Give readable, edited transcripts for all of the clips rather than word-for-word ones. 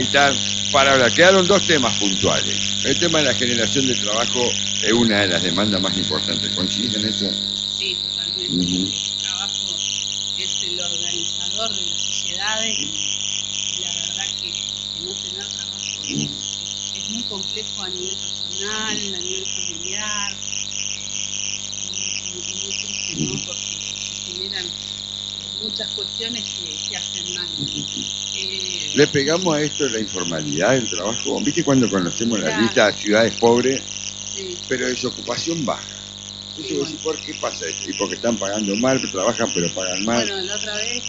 Para hablar, quedaron dos temas puntuales. El tema de la generación de trabajo es una de las demandas más importantes. ¿Coinciden en eso? Sí, totalmente. El trabajo es el organizador de las sociedades y la verdad que no tener trabajo es muy complejo a nivel personal, a nivel familiar, y muy triste, ¿no? Porque se generan muchas cuestiones que hacen mal. Le pegamos a esto de la informalidad del trabajo. ¿Viste cuando conocemos la lista de ciudades pobres, sí, pero desocupación baja? Sí, Entonces, bueno. ¿Por qué pasa esto? Y porque están pagando mal, trabajan pero pagan mal. Bueno, la otra vez,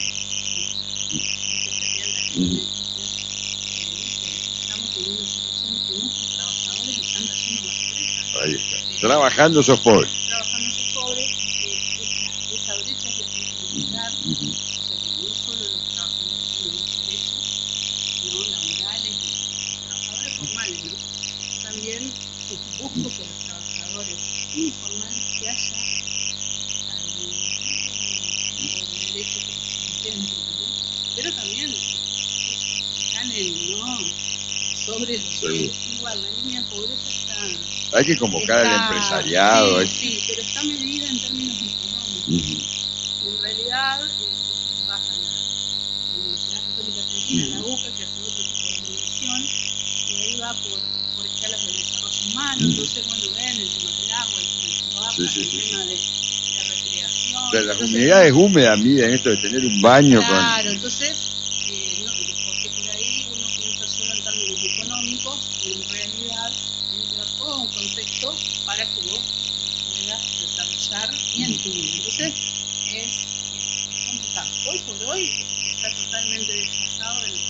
estamos en una situación que muchos trabajadores están cayendo en la pobreza. Ahí está. Trabajando sos pobre. Trabajando sos pobre, esa brecha es la que hay que eliminar. O sea, que no solo los trabajadores tienen muchos derechos, ¿no? Laborales y los trabajadores formales, ¿no? También busco que los trabajadores informales que haya algún derecho que se contemplen también, pero también ganen, ¿no? Sobre igual, la línea de pobreza está... Hay que convocar al empresariado. Sí, pero está medida en términos económicos. En realidad, vas a la Universidad Católica Argentina, la UCA, que hace otro tipo de medición, y ahí va por escalas de desarrollo humano. Entonces, bueno, ven el tema del agua, el tema del cloaca, el tema de recreación. O sea, las unidades húmedas miden esto de tener un baño. Claro, entonces, porque por ahí uno piensa solo en términos económicos, y en realidad entra todo un contexto para que vos puedas desarrollar bien tu vida. Entonces, es complicado. Hoy por hoy está totalmente desfasado el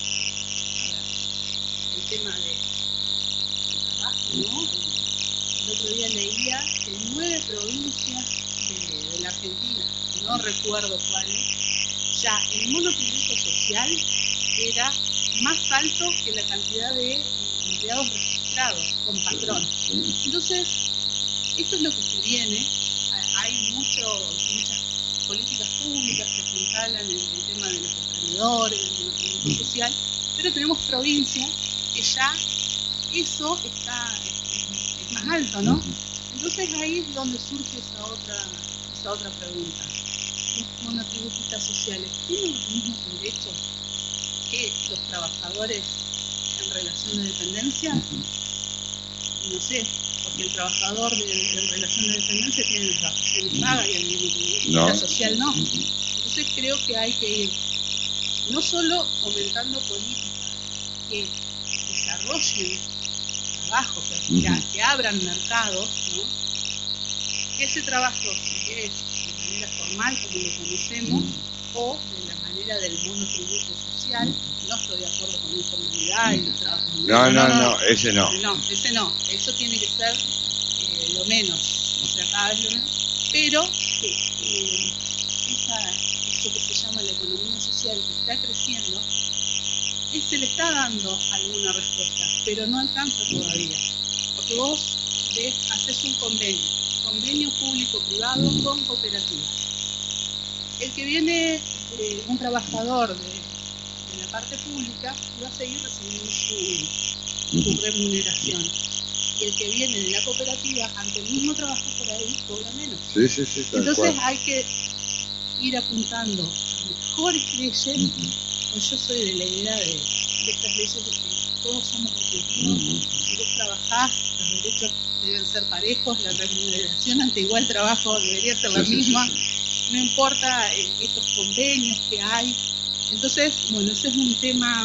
tema del trabajo, ¿no? El otro día leía que en 9 provincias de la Argentina, no recuerdo cuáles, ya el monotributo social era más alto que la cantidad de empleados registrados con patrón. Entonces, esto es lo que se viene. Hay muchas políticas públicas que apuntalan el tema de los emprendedores, del monotributo social, pero tenemos provincias que ya eso es más alto, ¿no? Entonces ahí es donde surge esa otra pregunta. Los monotributistas sociales tienen los mismos derechos que los trabajadores en relación de dependencia. No sé, porque el trabajador en relación de dependencia tiene las vacaciones pagas y el monotributista social no. Entonces creo que hay que ir no solo fomentando políticas que desarrollen trabajo, que abran mercados, ¿no? Que ese trabajo, si es de manera formal como lo conocemos, o de la manera del monotributo social, no estoy de acuerdo con la informalidad y los trabajos. No, ese no. No, ese no, eso tiene que ser lo menos, o sea, cada vez lo menos, pero eso que se llama la economía social que está creciendo, se le está dando alguna respuesta, pero no alcanza todavía, porque vos haces un convenio público-privado con cooperativas. El que viene un trabajador de la parte pública va a seguir recibiendo su remuneración, y el que viene de la cooperativa, aunque el mismo trabajo por ahí, cobra menos. Sí, entonces hay que ir apuntando a mejores leyes. Pues yo soy de la idea de estas leyes de que todos somos argentinos. Si vos trabajás, los derechos deben ser parejos, la remuneración ante igual trabajo debería ser la misma. No importa estos convenios que hay. Entonces, bueno, ese es un tema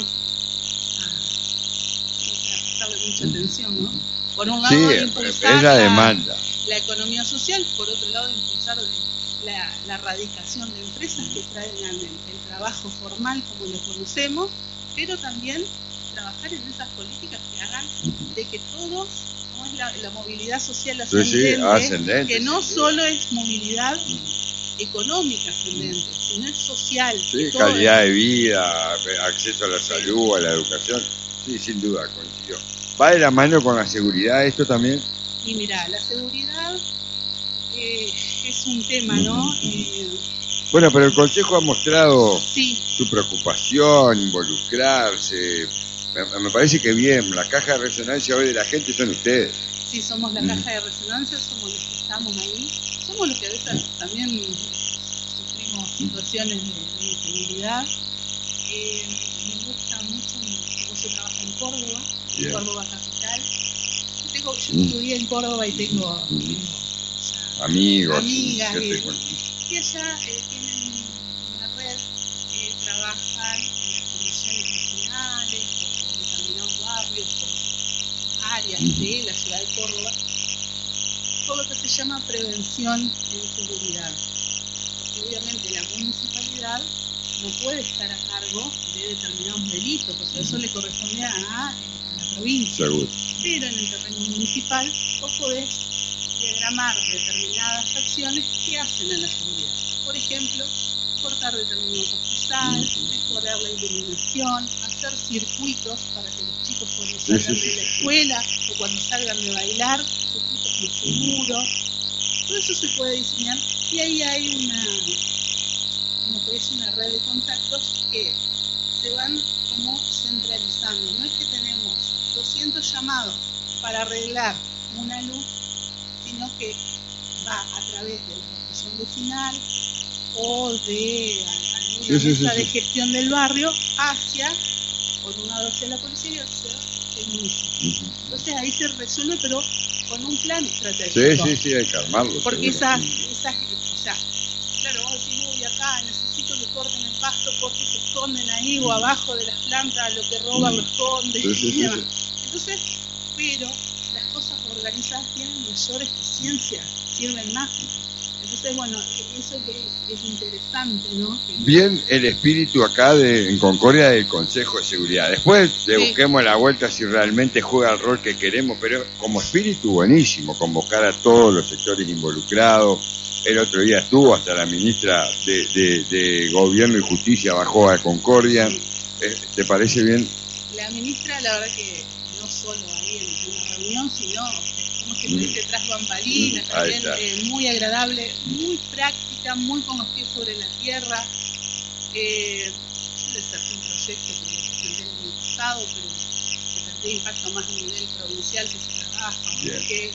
a prestarle mucha atención, ¿no? Por un lado, impulsar es la demanda. La economía social, por otro lado, impulsar la erradicación de empresas que traigan el trabajo formal como lo conocemos, pero también trabajar en esas políticas que hagan de que todos, como es la movilidad social ascendente, que no solo es movilidad económica ascendente, sino es social. Calidad de vida, acceso a la salud, a la educación, sin duda, coincido. ¿Va de la mano con la seguridad esto también? Y mira, la seguridad es un tema, ¿no? Bueno, pero el Consejo ha mostrado Sí, su preocupación, involucrarse. Me parece que bien, la caja de resonancia hoy de la gente son ustedes. sí, somos la caja de resonancia, somos los que estamos ahí, somos los que a veces también sufrimos situaciones de inseguridad. Me gusta mucho cómo se trabaja en Córdoba, en Córdoba capital. Yo estudié en Córdoba y tengo amigos, amigas y allá tienen una red que trabajan en las comisiones vecinales o determinados barrios o áreas de la ciudad de Córdoba, todo lo que se llama prevención en seguridad. Porque obviamente la municipalidad no puede estar a cargo de determinados delitos, o sea, eso le corresponde a la provincia. Seguro. Pero en el terreno municipal vos podés diagramar determinadas acciones que hacen a la seguridad. Por ejemplo, cortar determinados pastizales, mejorar la iluminación, hacer circuitos para que los chicos cuando salgan de la escuela o cuando salgan de bailar, circuitos más seguros. Todo eso se puede diseñar y ahí hay una red de contactos que se van como centralizando. No es que tenemos 200 llamados para arreglar una luz, sino que va a través de la asociación vecinal o de alguna mesa de gestión del barrio por un lado hacia la policía y hacia el municipio. Entonces ahí se resuelve, pero con un plan estratégico. Sí, hay que armarlo. Porque claro, vos decís, uy, acá necesito que corten el pasto porque se esconden ahí o abajo de las plantas, lo que roban lo esconden. Entonces, pero las cosas organizadas tienen mayor eficiencia, sirven más. Entonces, bueno, eso que es interesante, ¿no? Bien el espíritu acá en Concordia del Consejo de Seguridad. Después le busquemos la vuelta si realmente juega el rol que queremos, pero como espíritu buenísimo, convocar a todos los sectores involucrados. El otro día estuvo hasta la ministra de Gobierno y Justicia bajó a Concordia. ¿Te parece bien? La ministra, la verdad que no solo ahí en una reunión, sino como se dice tras bambalinas, también muy agradable, muy práctica, muy con los pies sobre la tierra. Yo les traje un proyecto que lo presenté el año pasado, pero que tendría impacto más a nivel provincial que se trabaja, que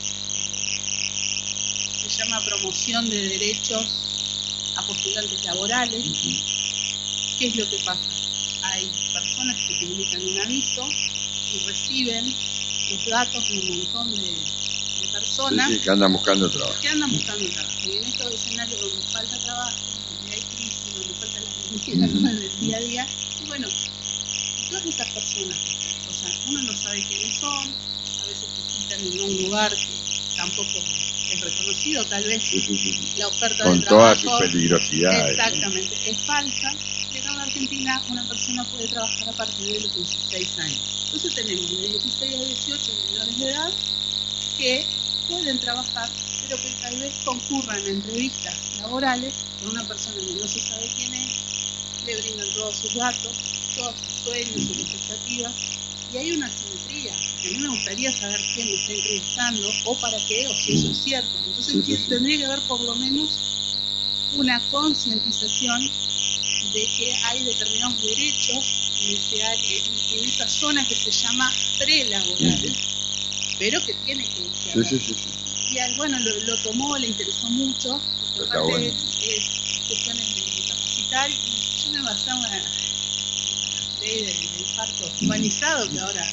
se llama promoción de derechos a postulantes laborales. ¿Qué es lo que pasa? Hay personas que comunican un aviso y reciben los datos de un montón de personas que andan buscando trabajo. Y en estos escenarios donde falta trabajo, donde hay crisis, donde falta la necesidad del día a día, y bueno, todas estas personas, o sea, uno no sabe quiénes son, a veces se citan en un lugar que tampoco es reconocido, tal vez la oferta con de trabajo, todas sus peligrosidades. Exactamente, es falsa. Y acá en Argentina una persona puede trabajar a partir de los 16 años. Entonces tenemos de 16 a 18 menores de edad que pueden trabajar, pero que tal vez concurran a entrevistas laborales con una persona que no se sabe quién es, le brindan todos sus datos, todos sus sueños, sus expectativas, y hay una asimetría, que a mí me gustaría saber quién me está entrevistando, o para qué, o si eso es cierto. Entonces tendría que haber por lo menos una concientización de que hay determinados derechos en esa zona que se llama prelaboral, pero que tiene que haber. Y bueno, lo tomó, le interesó mucho, porque aparte es cuestiones de capacitar, y yo me basé en la ley del parto humanizado, que ahora...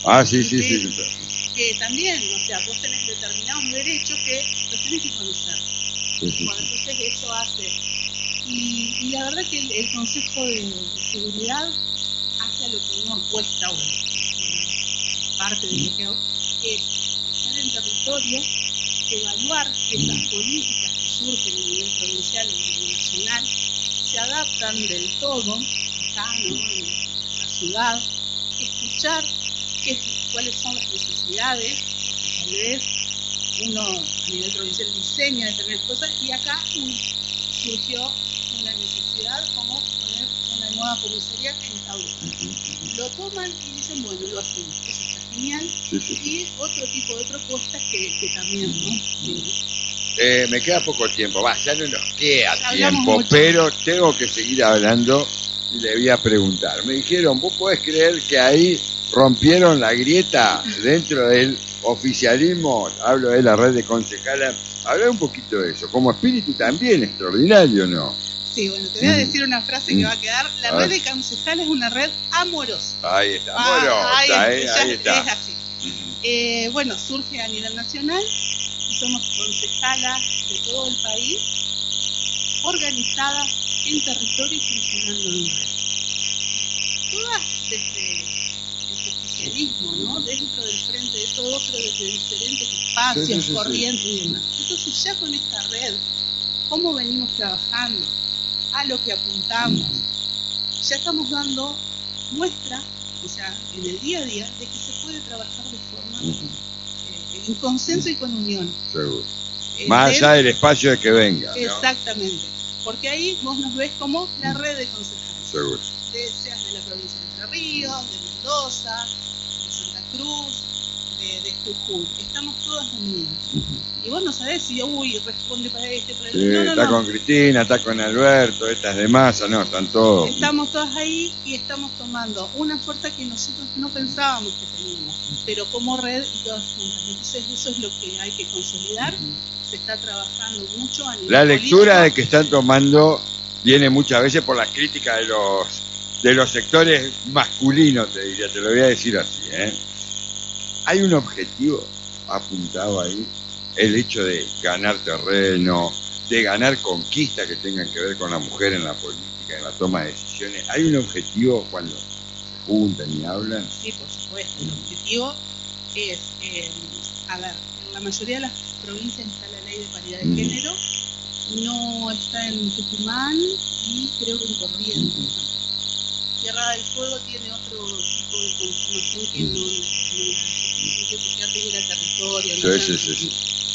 Que también, o sea, vos tenés determinados derechos que los tenés que conocer. Bueno, entonces eso hace... Y la verdad que el Consejo de Seguridad hace lo que uno cuesta, bueno, parte de lo que hago, es estar en territorio, evaluar que esas políticas que surgen a nivel provincial y a nivel nacional se adaptan del todo acá, ¿no? En la ciudad, escuchar cuáles son las necesidades, porque tal vez uno a nivel provincial diseña determinadas cosas y acá surgió una necesidad como poner una nueva comisaría en tal lugar. Lo toman y dicen, bueno, lo hacemos, eso está genial. Y otro tipo de propuestas que también, ¿no? Me queda poco tiempo, ya no nos queda Ya tiempo, mucho. pero tengo que seguir hablando y le voy a preguntar. Me dijeron, ¿vos podés creer que ahí rompieron la grieta dentro del oficialismo? Hablo de la red de concejalas. Habla un poquito de eso. Como espíritu también extraordinario, ¿no? Sí, bueno, te voy a decir una frase que va a quedar. La red de concejales es una red amorosa. Ahí está, amorosa, ahí está. Es así. Bueno, surge a nivel nacional y somos concejalas de todo el país, organizadas en territorio y funcionando en red. Todas desde el oficialismo, ¿no? Dentro del frente de todo, pero desde diferentes espacios, corrientes y demás. Entonces ya con esta red, ¿cómo venimos trabajando? A lo que apuntamos. Ya estamos dando muestra, o sea, en el día a día, de que se puede trabajar de forma en consenso y con unión. Seguro. Más allá del espacio de que venga, ¿no? Exactamente. Porque ahí vos nos ves como la red de concejales. Seguro. Seas de la provincia de Entre Ríos, de Mendoza, de Santa Cruz, de Jujuy. Estamos todas unidas. Y vos no sabés si, responde para este, para el otro. Está con Cristina, está con Alberto, estas de Massa, no, están todos. Estamos todas ahí y estamos tomando una fuerza que nosotros no pensábamos que teníamos, pero como red y todas juntas. Entonces eso es lo que hay que consolidar. Se está trabajando mucho a nivel La lectura político. de que están tomando viene muchas veces por las críticas de los sectores masculinos, te diría, te lo voy a decir así, ¿eh? Hay un objetivo apuntado ahí, el hecho de ganar terreno, de ganar conquistas que tengan que ver con la mujer en la política, en la toma de decisiones. ¿Hay un objetivo cuando se juntan y hablan? Sí, por supuesto. El objetivo es, a ver, en la mayoría de las provincias está la ley de paridad de género, no está en Tucumán y creo que en Corrientes. Tierra del Fuego tiene otro tipo de conformación que no porque antes era territorio. ¿no? Sí.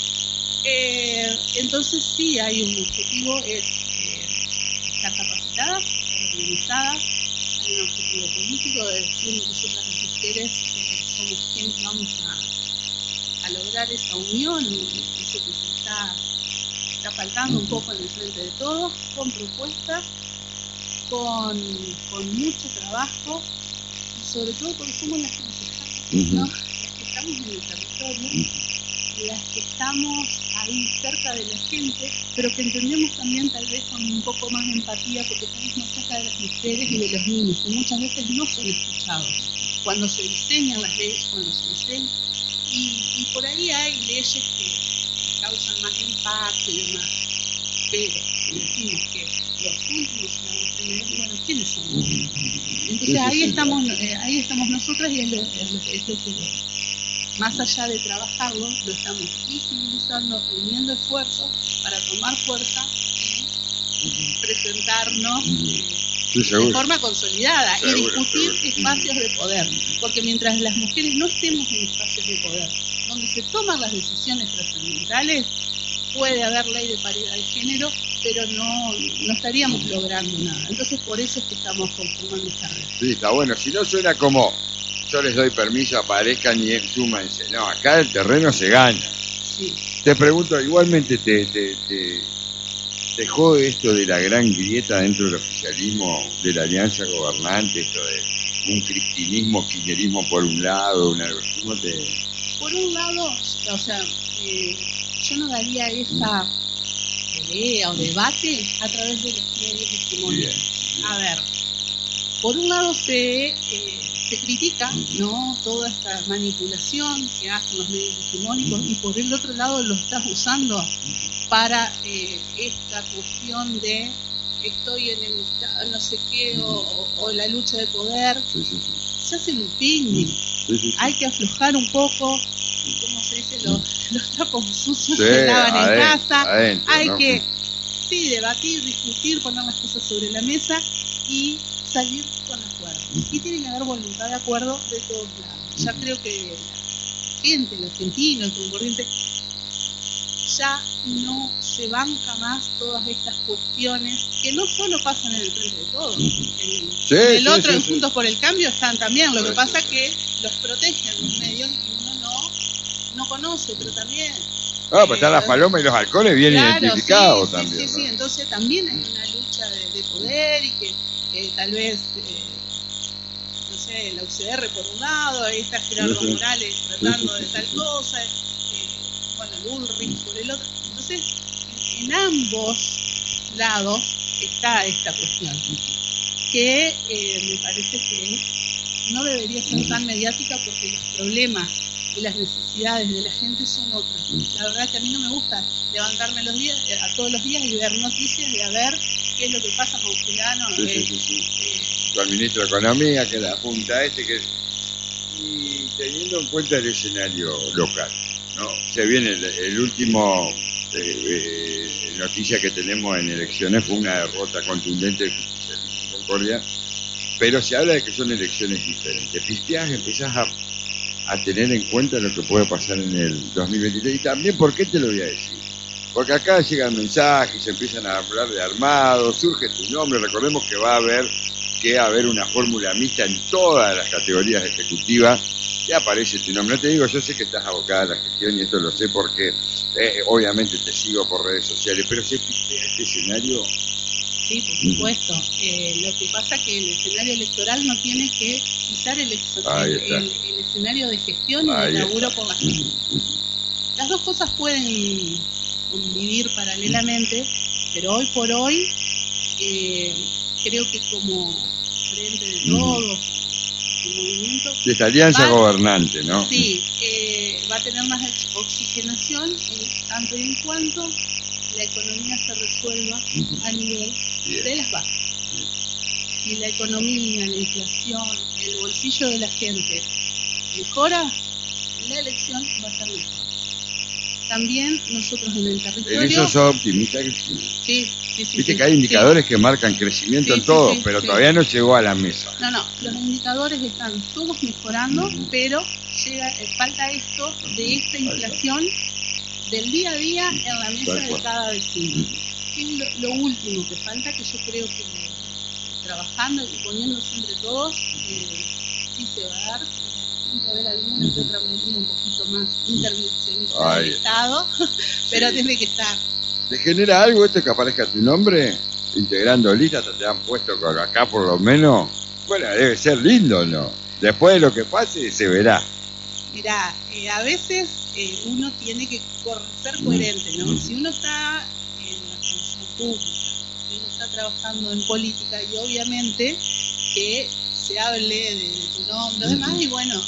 Entonces sí hay un objetivo, es estar capacitadas, estar organizadas, hay un objetivo político de decir nosotras las mujeres somos quienes vamos a lograr esa unión, eso que se está faltando un poco en el frente de todos, con propuestas, con mucho trabajo y sobre todo porque somos las concejalas, ¿no? Las que estamos en el territorio, las que estamos ahí cerca de la gente, pero que entendemos también tal vez con un poco más de empatía porque estamos más cerca de las mujeres y de los niños, que muchas veces no son escuchados cuando se diseñan las leyes, cuando se diseñan, y por ahí hay leyes que causan más impacto y demás, pero decimos que los últimos serán los primeros, y bueno, ¿quiénes son? Entonces ahí estamos nosotras y es lo que más allá de trabajarlo, lo estamos visibilizando, uniendo esfuerzos para tomar fuerza y presentarnos de forma consolidada y discutir espacios de poder. Porque mientras las mujeres no estemos en espacios de poder, donde se toman las decisiones trascendentales, puede haber ley de paridad de género, pero no estaríamos logrando nada. Entonces por eso es que estamos conformando esta red. Sí, está bueno. Si no suena como yo les doy permiso, aparezcan y súmanse. No, acá el terreno se gana. Sí. Te pregunto, igualmente te jode esto de la gran grieta dentro del oficialismo de la alianza gobernante, esto de un cristinismo, kirchnerismo por un lado, ¿cómo te...? Por un lado, o sea, yo no daría esa pelea o debate a través de los medios hegemónicos. A ver, por un lado se critica, ¿no?, toda esta manipulación que hacen los medios hegemónicos y por el otro lado lo estás usando para esta cuestión de estoy enemistado, no sé qué, o la lucha de poder. Se hacen un picnic. Hay que aflojar un poco, como se dice, los trapos sucios se lavan en casa. Hay que debatir, discutir, poner las cosas sobre la mesa y salir con acuerdo. Y tiene que haber voluntad de acuerdo de todos lados. Ya creo que la gente, el argentino, el concurrente, ya no se banca más todas estas cuestiones que no solo pasan en el frente de todos. En el otro, en Juntos por el Cambio, están también. Lo que pasa es que los protegen los medios y uno no conoce, pero también pues están las palomas y los halcones bien identificados sí, también. Sí, entonces también hay una lucha de poder y que tal vez, no sé, la UCR por un lado, ahí está Gerardo Morales tratando de tal cosa, bueno, el Ulrich por el otro. Entonces, en ambos lados está esta cuestión, que me parece que no debería ser tan mediática porque los problemas y las necesidades de la gente son otras. La verdad que a mí no me gusta levantarme todos los días y ver noticias y a ver qué es lo que pasa con fulano. Con el ministro de Economía, que la apunta y teniendo en cuenta el escenario local, ¿no? Se viene el último noticia que tenemos en elecciones fue una derrota contundente de Concordia, pero se habla de que son elecciones diferentes. Pisteás, empezás a tener en cuenta lo que puede pasar en el 2023. Y también, ¿por qué te lo voy a decir? Porque acá llegan mensajes, se empiezan a hablar de armados, surge tu nombre. Recordemos que va a haber una fórmula mixta en todas las categorías ejecutivas y aparece tu nombre. No te digo, yo sé que estás abocada a la gestión y esto lo sé porque obviamente te sigo por redes sociales, pero se pistea este escenario. Sí, por supuesto. Lo que pasa es que el escenario electoral no tiene que quitar el escenario de gestión y de laburo por la gente. Las dos cosas pueden convivir paralelamente, pero hoy por hoy creo que como Frente de Todos, el movimiento... De esta alianza gobernante, ¿no? Sí, va a tener más oxigenación tanto y en cuanto la economía se resuelva a nivel de las bases. Si la economía, la inflación, el bolsillo de la gente mejora, la elección va a ser mejor. También nosotros en el territorio... En eso sos optimista, Cristina. Sí. Viste que hay indicadores que marcan crecimiento en todo, pero todavía no llegó a la mesa. No, los indicadores están todos mejorando, pero falta esto de esta inflación del día a día en la mesa de cada vecino. Es lo último que falta, que yo creo que trabajando y poniéndose entre todos, sí se va a dar. Tiene que haber alguna que otra medida un poquito más intervencionista del Estado, pero tiene que estar. ¿Te genera algo esto que aparezca tu nombre? Integrando listas, te han puesto con acá por lo menos. Bueno, debe ser lindo, ¿no? Después de lo que pase, se verá. Mirá, a veces uno tiene que ser coherente, ¿no? Si uno está en la función pública, si uno está trabajando en política y obviamente que se hable de tu nombre, demás, y bueno,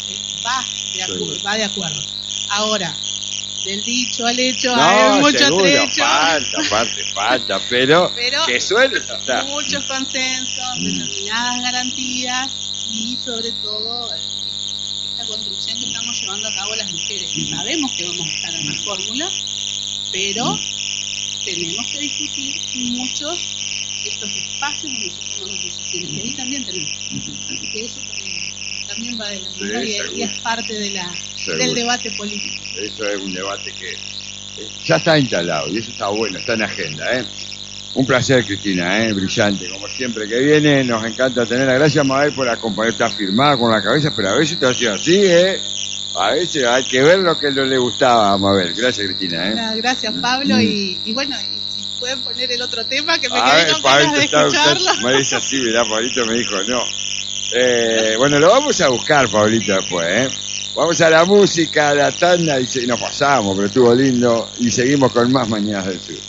va de acuerdo. Ahora, del dicho al hecho hay mucho trecho. Falta, pero que suele estar. Muchos consensos, determinadas garantías y sobre todo esta construcción que estamos llevando a cabo las mujeres. Sabemos que vamos a estar en la fórmula, pero tenemos que discutir muchos estos espacios donde se toman las decisiones. Y ahí también tenemos. Así que eso también va de la mano y es parte del debate político. Eso es un debate que ya está instalado y eso está bueno, está en agenda. Un placer, Cristina, brillante, como siempre que viene, nos encanta tenerla. Gracias, Mabel, por acompañar, está firmada con la cabeza, pero a veces te hacía así, a veces hay que ver lo que no le gustaba a Mabel. Gracias, Cristina. Gracias, Pablo, y bueno, y si pueden poner el otro tema que me quedé con ganas de escucharlo. Me dice así, mirá, Pablito me dijo, no. Bueno, lo vamos a buscar, Pablito, después, Vamos a la música, a la tanda, y nos pasamos, pero estuvo lindo, y seguimos con más Mañanas del Sur.